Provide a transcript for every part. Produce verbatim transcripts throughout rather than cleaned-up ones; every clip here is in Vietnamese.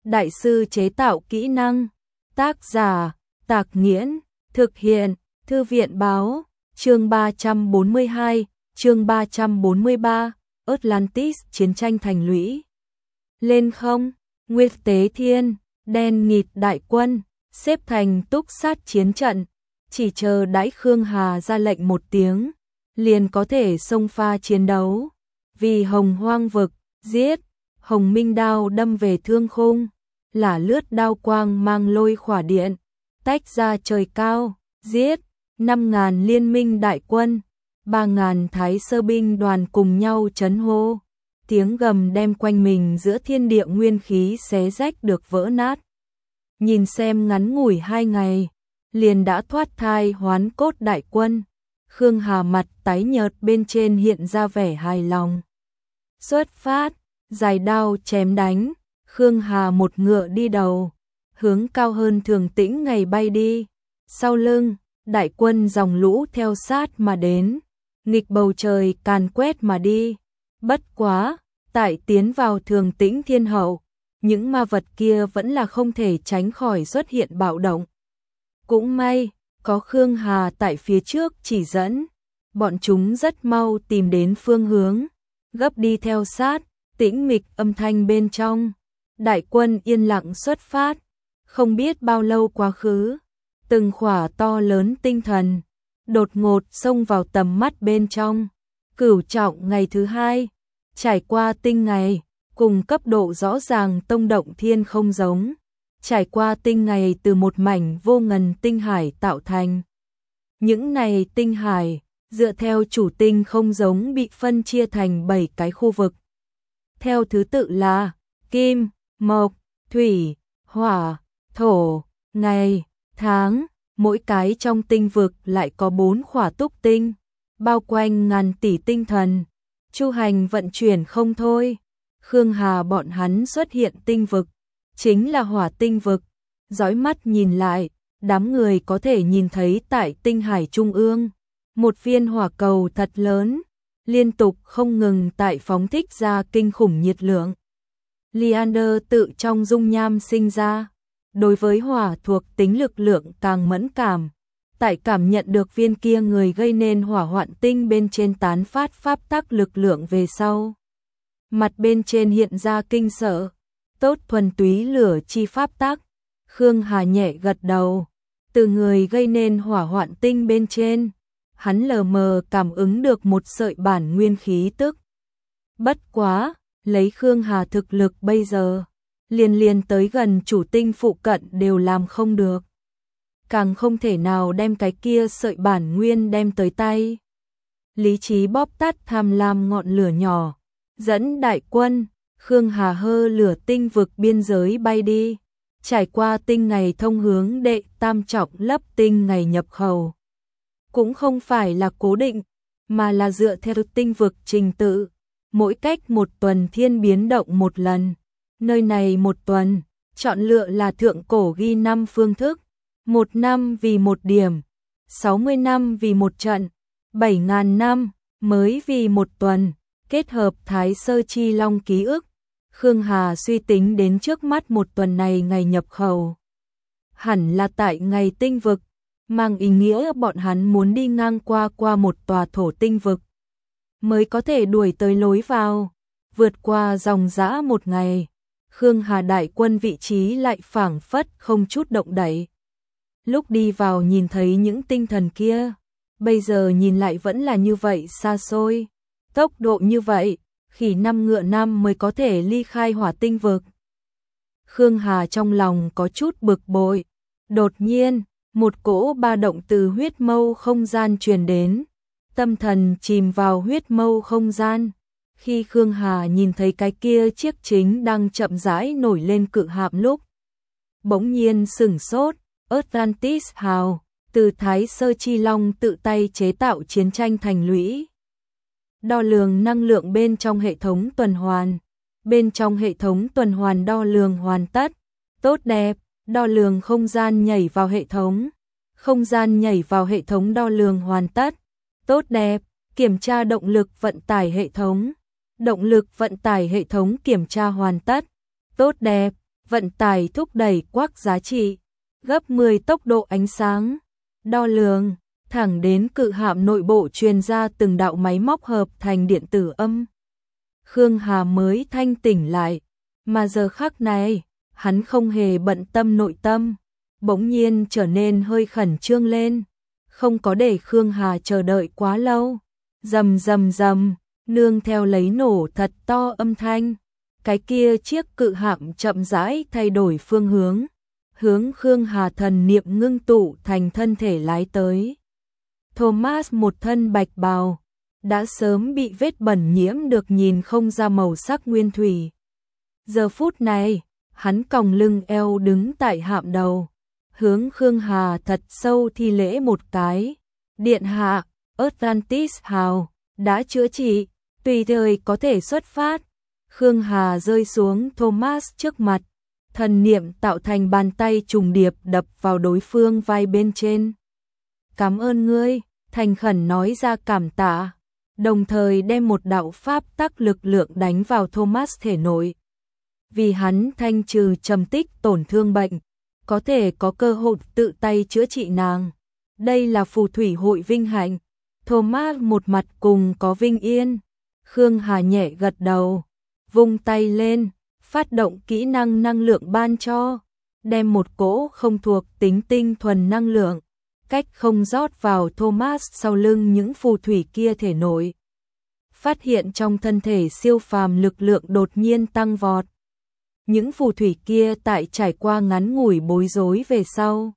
đại sư chế tạo kỹ năng. Tác giả, Tạc Nghiễn, thực hiện, Thư viện báo, chương ba trăm bốn mươi hai, chương ba trăm bốn mươi ba, Atlantis chiến tranh thành lũy. Lên không, Nguyệt Tế Thiên, đen nghịt đại quân, xếp thành túc sát chiến trận, chỉ chờ đãi Khương Hà ra lệnh một tiếng, liền có thể xông pha chiến đấu. Vì Hồng Hoang vực, giết, Hồng Minh đao đâm về thương khung, lả lướt đao quang mang lôi khỏa điện, tách ra trời cao, giết, năm ngàn liên minh đại quân, ba ngàn thái sơ binh đoàn cùng nhau chấn hô, tiếng gầm đem quanh mình giữa thiên địa nguyên khí xé rách được vỡ nát. Nhìn xem ngắn ngủi hai ngày, liền đã thoát thai hoán cốt đại quân, Khương Hà mặt tái nhợt bên trên hiện ra vẻ hài lòng. Xuất phát, dài đao chém đánh, Khương Hà một ngựa đi đầu, hướng cao hơn Thường Tĩnh ngày bay đi. Sau lưng, đại quân dòng lũ theo sát mà đến, nghịch bầu trời càn quét mà đi. Bất quá, tại tiến vào Thường Tĩnh thiên hậu, những ma vật kia vẫn là không thể tránh khỏi xuất hiện bạo động. Cũng may, có Khương Hà tại phía trước chỉ dẫn, bọn chúng rất mau tìm đến phương hướng, gấp đi theo sát, tĩnh mịch âm thanh bên trong. Đại quân yên lặng xuất phát, không biết bao lâu quá khứ, từng khỏa to lớn tinh thần, đột ngột xông vào tầm mắt bên trong. Cửu trọng ngày thứ hai, trải qua tinh ngày, cùng cấp độ rõ ràng tông động thiên không giống, trải qua tinh ngày từ một mảnh vô ngần tinh hải tạo thành. Những này tinh hải, dựa theo chủ tinh không giống bị phân chia thành bảy cái khu vực. Theo thứ tự là kim, mộc, thủy, hỏa, thổ, ngày, tháng, mỗi cái trong tinh vực lại có bốn khỏa túc tinh, bao quanh ngàn tỷ tinh thần, chu hành vận chuyển không thôi. Khương Hà bọn hắn xuất hiện tinh vực, chính là hỏa tinh vực, dõi mắt nhìn lại, đám người có thể nhìn thấy tại tinh hải trung ương, một viên hỏa cầu thật lớn, liên tục không ngừng tại phóng thích ra kinh khủng nhiệt lượng. Leander tự trong dung nham sinh ra, đối với hỏa thuộc tính lực lượng càng mẫn cảm, tại cảm nhận được viên kia người gây nên hỏa hoạn tinh bên trên tán phát pháp tắc lực lượng về sau. Mặt bên trên hiện ra kinh sợ, tốt thuần túy lửa chi pháp tắc. Khương Hà nhẹ gật đầu, từ người gây nên hỏa hoạn tinh bên trên, hắn lờ mờ cảm ứng được một sợi bản nguyên khí tức. Bất quá, lấy Khương Hà thực lực bây giờ, liền liền tới gần chủ tinh phụ cận đều làm không được. Càng không thể nào đem cái kia sợi bản nguyên đem tới tay. Lý trí bóp tắt tham lam ngọn lửa nhỏ, dẫn đại quân, Khương Hà hơ lửa tinh vực biên giới bay đi, trải qua tinh ngày thông hướng đệ tam trọng lấp tinh ngày nhập khẩu. Cũng không phải là cố định, mà là dựa theo tinh vực trình tự, mỗi cách một tuần thiên biến động một lần. Nơi này một tuần, chọn lựa là thượng cổ ghi năm phương thức, một năm vì một điểm, sáu mươi năm vì một trận, bảy ngàn năm mới vì một tuần, kết hợp Thái Sơ Chi Long ký ức. Khương Hà suy tính đến trước mắt một tuần này ngày nhập khẩu, hẳn là tại ngày tinh vực, mang ý nghĩa bọn hắn muốn đi ngang qua qua một tòa thổ tinh vực, mới có thể đuổi tới lối vào, vượt qua dòng dã một ngày. Khương Hà đại quân vị trí lại phảng phất không chút động đậy. Lúc đi vào nhìn thấy những tinh thần kia, bây giờ nhìn lại vẫn là như vậy xa xôi, tốc độ như vậy, khỉ năm ngựa năm mới có thể ly khai hỏa tinh vực. Khương Hà trong lòng có chút bực bội, đột nhiên, một cỗ ba động từ huyết mâu không gian truyền đến, tâm thần chìm vào huyết mâu không gian. Khi Khương Hà nhìn thấy cái kia chiếc chính đang chậm rãi nổi lên cự hạm lúc, bỗng nhiên sửng sốt. Atlantis hào, từ Thái Sơ Chi Long tự tay chế tạo chiến tranh thành lũy. Đo lường năng lượng bên trong hệ thống tuần hoàn. Bên trong hệ thống tuần hoàn đo lường hoàn tất. Tốt đẹp, đo lường không gian nhảy vào hệ thống. Không gian nhảy vào hệ thống đo lường hoàn tất. Tốt đẹp, kiểm tra động lực vận tải hệ thống. Động lực vận tải hệ thống kiểm tra hoàn tất. Tốt đẹp, vận tải thúc đẩy quắc giá trị, gấp mười tốc độ ánh sáng, đo lường, thẳng đến cự hạm nội bộ truyền ra từng đạo máy móc hợp thành điện tử âm. Khương Hà mới thanh tỉnh lại, mà giờ khắc này, hắn không hề bận tâm nội tâm, bỗng nhiên trở nên hơi khẩn trương lên, không có để Khương Hà chờ đợi quá lâu. Rầm rầm rầm, nương theo lấy nổ thật to âm thanh, cái kia chiếc cự hạm chậm rãi thay đổi phương hướng, hướng Khương Hà thần niệm ngưng tụ thành thân thể lái tới. Thomas một thân bạch bào, đã sớm bị vết bẩn nhiễm được nhìn không ra màu sắc nguyên thủy. Giờ phút này, hắn còng lưng eo đứng tại hạm đầu, hướng Khương Hà thật sâu thi lễ một cái. Điện hạ, Atlantis hào, đã chữa trị, tùy thời có thể xuất phát. Khương Hà rơi xuống Thomas trước mặt, thần niệm tạo thành bàn tay trùng điệp đập vào đối phương vai bên trên. Cảm ơn ngươi, thành khẩn nói ra cảm tạ, đồng thời đem một đạo pháp tắc lực lượng đánh vào Thomas thể nội. Vì hắn thanh trừ trầm tích tổn thương bệnh, có thể có cơ hội tự tay chữa trị nàng. Đây là phù thủy hội vinh hạnh. Thomas một mặt cùng có vinh yên. Khương Hà nhẹ gật đầu, vung tay lên, phát động kỹ năng năng lượng ban cho, đem một cỗ không thuộc tính tinh thuần năng lượng, cách không rót vào Thomas sau lưng những phù thủy kia thể nội. Phát hiện trong thân thể siêu phàm lực lượng đột nhiên tăng vọt. Những phù thủy kia tại trải qua ngắn ngủi bối rối về sau,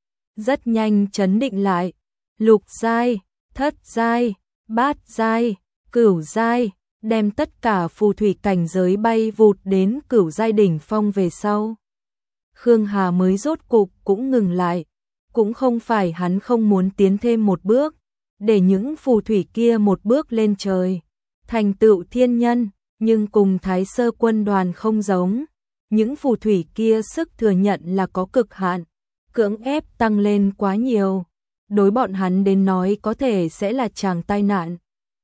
rất nhanh chấn định lại. Lục giai, thất giai, bát giai, cửu giai, đem tất cả phù thủy cảnh giới bay vụt đến cửu giai đỉnh phong về sau. Khương Hà mới rốt cục cũng ngừng lại, cũng không phải hắn không muốn tiến thêm một bước, để những phù thủy kia một bước lên trời, thành tựu thiên nhân, nhưng cùng Thái Sơ quân đoàn không giống. Những phù thủy kia sức thừa nhận là có cực hạn, cưỡng ép tăng lên quá nhiều, đối bọn hắn đến nói có thể sẽ là tràng tai nạn.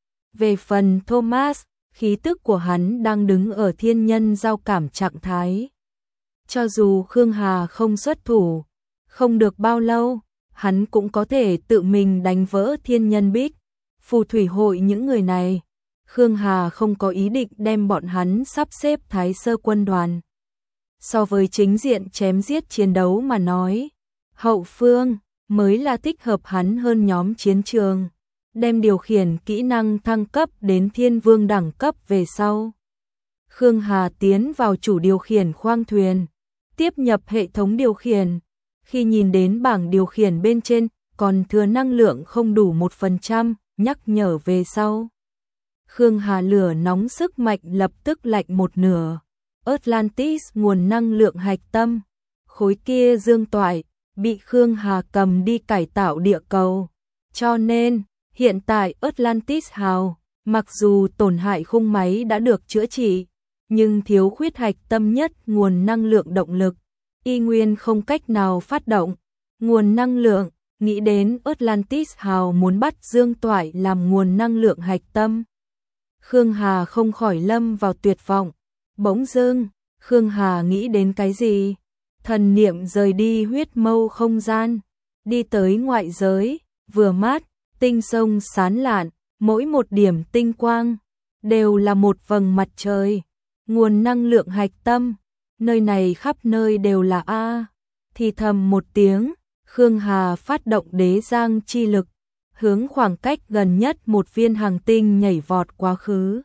Về phần Thomas, khí tức của hắn đang đứng ở thiên nhân giao cảm trạng thái. Cho dù Khương Hà không xuất thủ, không được bao lâu, hắn cũng có thể tự mình đánh vỡ thiên nhân bích. Phù thủy hội những người này, Khương Hà không có ý định đem bọn hắn sắp xếp Thái Sơ quân đoàn. So với chính diện chém giết chiến đấu mà nói, hậu phương mới là thích hợp hắn hơn nhóm chiến trường. Đem điều khiển kỹ năng thăng cấp đến thiên vương đẳng cấp về sau. Khương Hà tiến vào chủ điều khiển khoang thuyền, tiếp nhập hệ thống điều khiển. Khi nhìn đến bảng điều khiển bên trên còn thừa năng lượng không đủ một phần trăm, nhắc nhở về sau. Khương Hà lửa nóng sức mạnh lập tức lạnh một nửa. Atlantis nguồn năng lượng hạch tâm, khối kia dương toại, bị Khương Hà cầm đi cải tạo địa cầu. Cho nên, hiện tại Atlantis hào, mặc dù tổn hại khung máy đã được chữa trị, nhưng thiếu khuyết hạch tâm nhất nguồn năng lượng động lực, y nguyên không cách nào phát động. Nguồn năng lượng, nghĩ đến Atlantis hào muốn bắt dương toại làm nguồn năng lượng hạch tâm. Khương Hà không khỏi lâm vào tuyệt vọng. Bỗng dưng, Khương Hà nghĩ đến cái gì? Thần niệm rời đi huyết mâu không gian, đi tới ngoại giới, vừa mát, tinh sông sán lạn, mỗi một điểm tinh quang, đều là một vầng mặt trời. Nguồn năng lượng hạch tâm, nơi này khắp nơi đều là A. Thì thầm một tiếng, Khương Hà phát động đế giang chi lực, hướng khoảng cách gần nhất một viên hành tinh nhảy vọt quá khứ.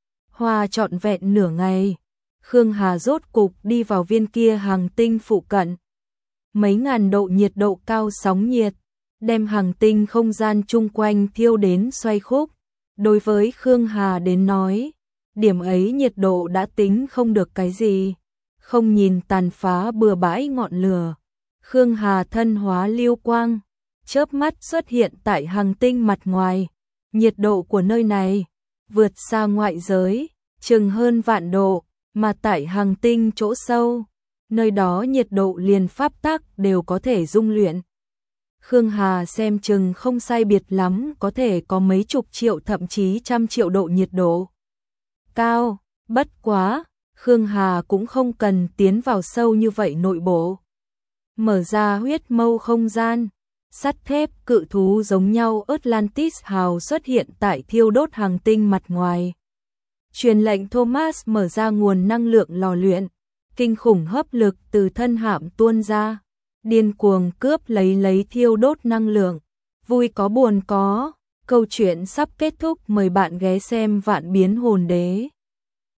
Hoa trọn vẹn nửa ngày, Khương Hà rốt cục đi vào viên kia hành tinh phụ cận. Mấy ngàn độ nhiệt độ cao sóng nhiệt, đem hành tinh không gian chung quanh thiêu đến xoay khúc. Đối với Khương Hà đến nói, điểm ấy nhiệt độ đã tính không được cái gì. Không nhìn tàn phá bừa bãi ngọn lửa, Khương Hà thân hóa lưu quang, chớp mắt xuất hiện tại hành tinh mặt ngoài. Nhiệt độ của nơi này vượt xa ngoại giới, chừng hơn vạn độ, mà tại hành tinh chỗ sâu, nơi đó nhiệt độ liền pháp tắc đều có thể dung luyện. Khương Hà xem chừng không sai biệt lắm, có thể có mấy chục triệu thậm chí trăm triệu độ nhiệt độ. Cao, bất quá, Khương Hà cũng không cần tiến vào sâu như vậy nội bộ. Mở ra huyết mâu không gian, sắt thép cự thú giống nhau Atlantis hào xuất hiện tại thiêu đốt hành tinh mặt ngoài. Truyền lệnh Thomas mở ra nguồn năng lượng lò luyện, kinh khủng hấp lực từ thân hạm tuôn ra, điên cuồng cướp lấy lấy thiêu đốt năng lượng. Vui có buồn có, câu chuyện sắp kết thúc, mời bạn ghé xem Vạn Biến Hồn Đế.